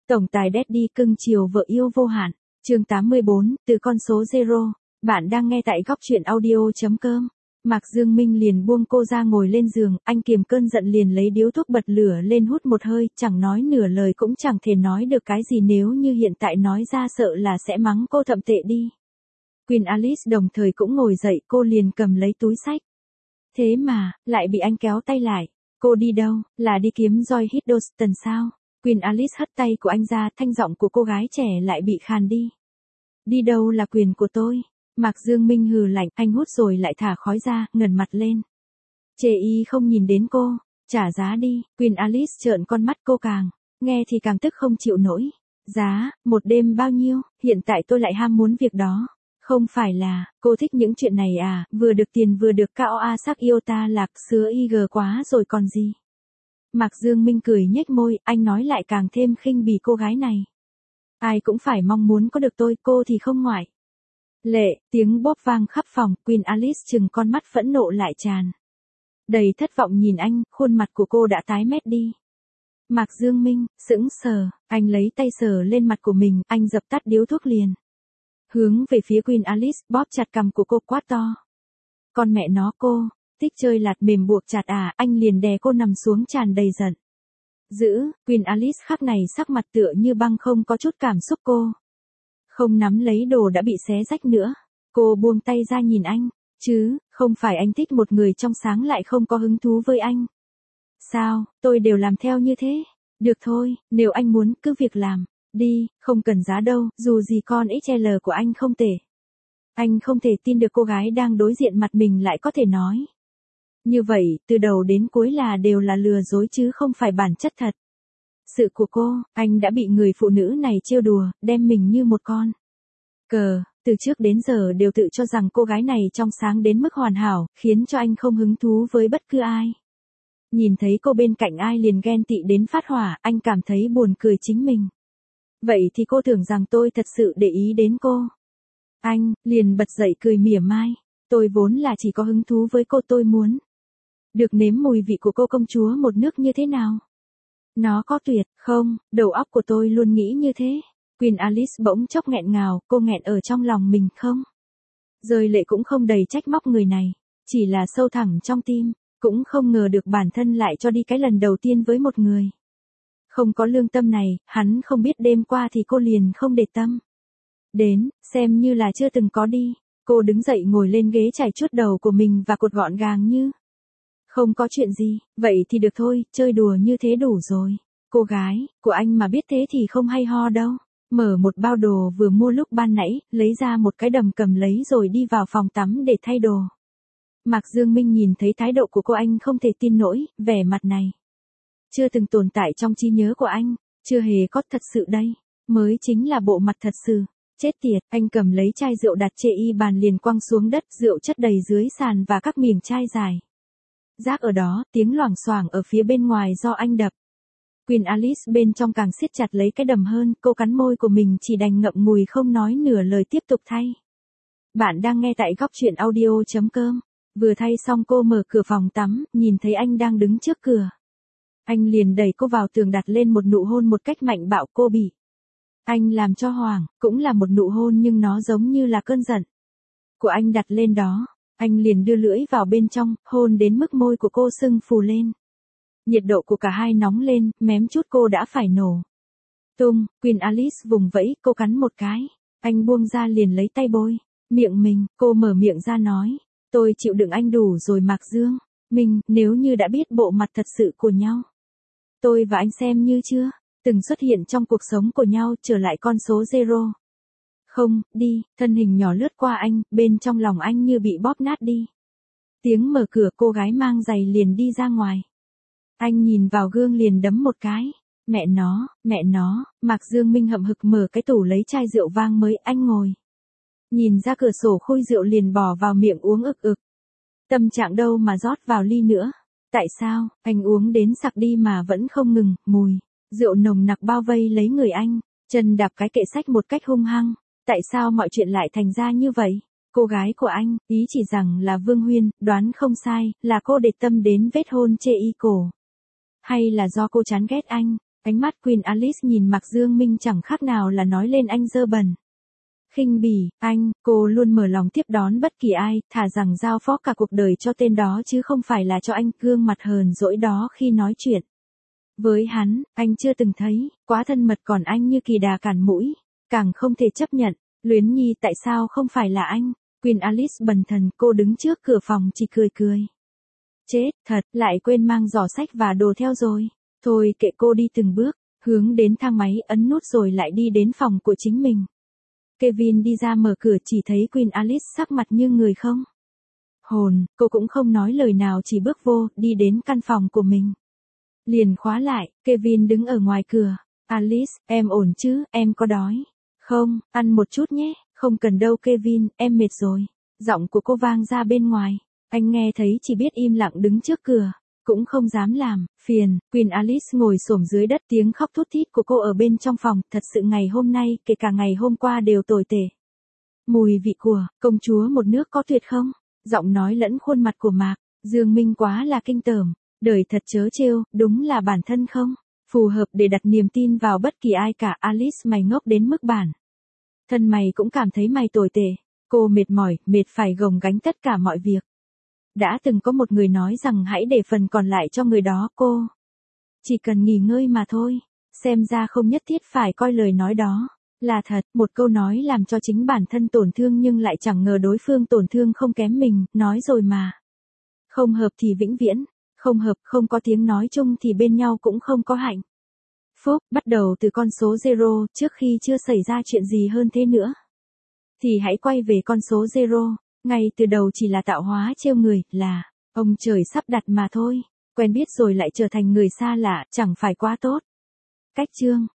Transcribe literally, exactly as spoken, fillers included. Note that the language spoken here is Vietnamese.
Tổng tài Daddy cưng chiều vợ yêu vô hạn. Chương tám mươi bốn, từ con số zero. Bạn đang nghe tại góc truyện audio chấm com. Mạc Dương Minh liền buông cô ra ngồi lên giường, anh kiềm cơn giận liền lấy điếu thuốc bật lửa lên hút một hơi, chẳng nói nửa lời cũng chẳng thể nói được cái gì, nếu như hiện tại nói ra sợ là sẽ mắng cô thậm tệ đi. Queen Alice đồng thời cũng ngồi dậy, cô liền cầm lấy túi xách. Thế mà, lại bị anh kéo tay lại. Cô đi đâu, là đi kiếm Joy Hiddleston sao? Queen Alice hất tay của anh ra, thanh giọng của cô gái trẻ lại bị khàn đi. Đi đâu là quyền của tôi. Mạc Dương Minh hừ lạnh, anh hút rồi lại thả khói ra, ngẩng mặt lên. Chê y không nhìn đến cô, trả giá đi. Queen Alice trợn con mắt, cô càng nghe thì càng tức không chịu nổi. Giá, một đêm bao nhiêu, hiện tại tôi lại ham muốn việc đó. Không phải là, cô thích những chuyện này à, vừa được tiền vừa được cao a sắc yêu ta lạc sứa y gờ quá rồi còn gì. Mạc Dương Minh cười nhếch môi, anh nói lại càng thêm khinh bỉ cô gái này. Ai cũng phải mong muốn có được tôi, cô thì không ngoại lệ. Tiếng bóp vang khắp phòng, Queen Alice chừng con mắt phẫn nộ lại tràn đầy thất vọng nhìn anh, khuôn mặt của cô đã tái mét đi. Mạc Dương Minh, sững sờ, anh lấy tay sờ lên mặt của mình, anh dập tắt điếu thuốc liền. Hướng về phía Queen Alice, bóp chặt cằm của cô quát to. Con mẹ nó cô, thích chơi lạt mềm buộc chặt à, anh liền đè cô nằm xuống tràn đầy giận. Giữ, Queen Alice khắc này sắc mặt tựa như băng, không có chút cảm xúc, cô không nắm lấy đồ đã bị xé rách nữa. Cô buông tay ra nhìn anh, chứ, không phải anh thích một người trong sáng lại không có hứng thú với anh. Sao, tôi đều làm theo như thế. Được thôi, nếu anh muốn, cứ việc làm. Đi, không cần giá đâu, dù gì con ích lờ của anh không tệ. Anh không thể tin được cô gái đang đối diện mặt mình lại có thể nói như vậy, từ đầu đến cuối là đều là lừa dối chứ không phải bản chất thật sự của cô. Anh đã bị người phụ nữ này trêu đùa, đem mình như một con cờ, từ trước đến giờ đều tự cho rằng cô gái này trong sáng đến mức hoàn hảo, khiến cho anh không hứng thú với bất cứ ai. Nhìn thấy cô bên cạnh ai liền ghen tị đến phát hỏa, anh cảm thấy buồn cười chính mình. Vậy thì cô tưởng rằng tôi thật sự để ý đến cô. Anh liền bật dậy cười mỉa mai. Tôi vốn là chỉ có hứng thú với cô, tôi muốn được nếm mùi vị của cô công chúa một nước như thế nào. Nó có tuyệt không, đầu óc của tôi luôn nghĩ như thế. Queen Alice bỗng chốc nghẹn ngào, cô nghẹn ở trong lòng mình không rơi lệ cũng không đầy trách móc người này, chỉ là sâu thẳm trong tim, cũng không ngờ được bản thân lại cho đi cái lần đầu tiên với một người không có lương tâm này. Hắn không biết đêm qua thì cô liền không để tâm đến, xem như là chưa từng có đi. Cô đứng dậy ngồi lên ghế chải chuốt đầu của mình và cột gọn gàng như không có chuyện gì. Vậy thì được thôi, chơi đùa như thế đủ rồi. Cô gái của anh mà biết thế thì không hay ho đâu. Mở một bao đồ vừa mua lúc ban nãy, lấy ra một cái đầm cầm lấy rồi đi vào phòng tắm để thay đồ. Mạc Dương Minh nhìn thấy thái độ của cô, anh không thể tin nổi, vẻ mặt này chưa từng tồn tại trong trí nhớ của anh, chưa hề có thật sự đây, mới chính là bộ mặt thật sự. Chết tiệt, anh cầm lấy chai rượu đặt chê y bàn liền quăng xuống đất, rượu chất đầy dưới sàn và các miếng chai dài rác ở đó, tiếng loảng xoảng ở phía bên ngoài do anh đập. Queen Alice bên trong càng siết chặt lấy cái đầm hơn, cô cắn môi của mình chỉ đành ngậm ngùi không nói nửa lời tiếp tục thay. Bạn đang nghe tại góc truyện audio chấm com. Vừa thay xong cô mở cửa phòng tắm, nhìn thấy anh đang đứng trước cửa. Anh liền đẩy cô vào tường, đặt lên một nụ hôn một cách mạnh bạo. Cô bị anh làm cho hoảng, cũng là một nụ hôn nhưng nó giống như là cơn giận của anh đặt lên đó. Anh liền đưa lưỡi vào bên trong, hôn đến mức môi của cô sưng phù lên. Nhiệt độ của cả hai nóng lên, mém chút cô đã phải nổ tung. Queen Alice vùng vẫy, cô cắn một cái. Anh buông ra liền lấy tay bôi miệng mình, cô mở miệng ra nói. Tôi chịu đựng anh đủ rồi Mạc Dương Minh, nếu như đã biết bộ mặt thật sự của nhau, tôi và anh xem như chưa từng xuất hiện trong cuộc sống của nhau, trở lại con số zero. Không, đi, thân hình nhỏ lướt qua anh, bên trong lòng anh như bị bóp nát đi. Tiếng mở cửa, cô gái mang giày liền đi ra ngoài. Anh nhìn vào gương liền đấm một cái. Mẹ nó, mẹ nó, Mạc Dương Minh hậm hực mở cái tủ lấy chai rượu vang mới, anh ngồi nhìn ra cửa sổ khui rượu liền bỏ vào miệng uống ực ực. Tâm trạng đâu mà rót vào ly nữa. Tại sao, anh uống đến sặc đi mà vẫn không ngừng, mùi rượu nồng nặc bao vây lấy người anh, chân đạp cái kệ sách một cách hung hăng. Tại sao mọi chuyện lại thành ra như vậy? Cô gái của anh, ý chỉ rằng là Vương Huyên, đoán không sai, là cô để tâm đến vết hôn chê y cổ. Hay là do cô chán ghét anh? Ánh mắt Queen Alice nhìn Mạc Dương Minh chẳng khác nào là nói lên anh dơ bẩn. Khinh bỉ, anh, cô luôn mở lòng tiếp đón bất kỳ ai, thà rằng giao phó cả cuộc đời cho tên đó chứ không phải là cho anh gương mặt hờn dỗi đó khi nói chuyện. Với hắn, anh chưa từng thấy, quá thân mật còn anh như kỳ đà cản mũi, càng không thể chấp nhận. Luyến Nhi tại sao không phải là anh? Queen Alice bần thần, cô đứng trước cửa phòng chỉ cười cười. Chết, thật, lại quên mang giỏ sách và đồ theo rồi. Thôi kệ, cô đi từng bước, hướng đến thang máy ấn nút rồi lại đi đến phòng của chính mình. Kevin đi ra mở cửa chỉ thấy Queen Alice sắc mặt như người không hồn, cô cũng không nói lời nào chỉ bước vô, đi đến căn phòng của mình. Liền khóa lại, Kevin đứng ở ngoài cửa. Alice, em ổn chứ, em có đói? Không, ăn một chút nhé, không cần đâu Kevin, em mệt rồi. Giọng của cô vang ra bên ngoài. Anh nghe thấy chỉ biết im lặng đứng trước cửa, cũng không dám làm phiền. Queen Alice ngồi xổm dưới đất, tiếng khóc thút thít của cô ở bên trong phòng, thật sự ngày hôm nay, kể cả ngày hôm qua đều tồi tệ. Mùi vị của công chúa một nước có tuyệt không? Giọng nói lẫn khuôn mặt của Mạc Dương Minh quá là kinh tởm, đời thật trớ trêu, đúng là bản thân không phù hợp để đặt niềm tin vào bất kỳ ai cả. Alice, mày ngốc đến mức bản thân mày cũng cảm thấy mày tồi tệ. Cô mệt mỏi, mệt phải gồng gánh tất cả mọi việc. Đã từng có một người nói rằng hãy để phần còn lại cho người đó, cô chỉ cần nghỉ ngơi mà thôi. Xem ra không nhất thiết phải coi lời nói đó là thật. Một câu nói làm cho chính bản thân tổn thương nhưng lại chẳng ngờ đối phương tổn thương không kém mình. Nói rồi mà, không hợp thì vĩnh viễn không hợp, không có tiếng nói chung thì bên nhau cũng không có hạnh phúc. Bắt đầu từ con số zero, trước khi chưa xảy ra chuyện gì hơn thế nữa, thì hãy quay về con số zero. Ngay từ đầu chỉ là tạo hóa trêu người, là ông trời sắp đặt mà thôi. Quen biết rồi lại trở thành người xa lạ, chẳng phải quá tốt. Cách chương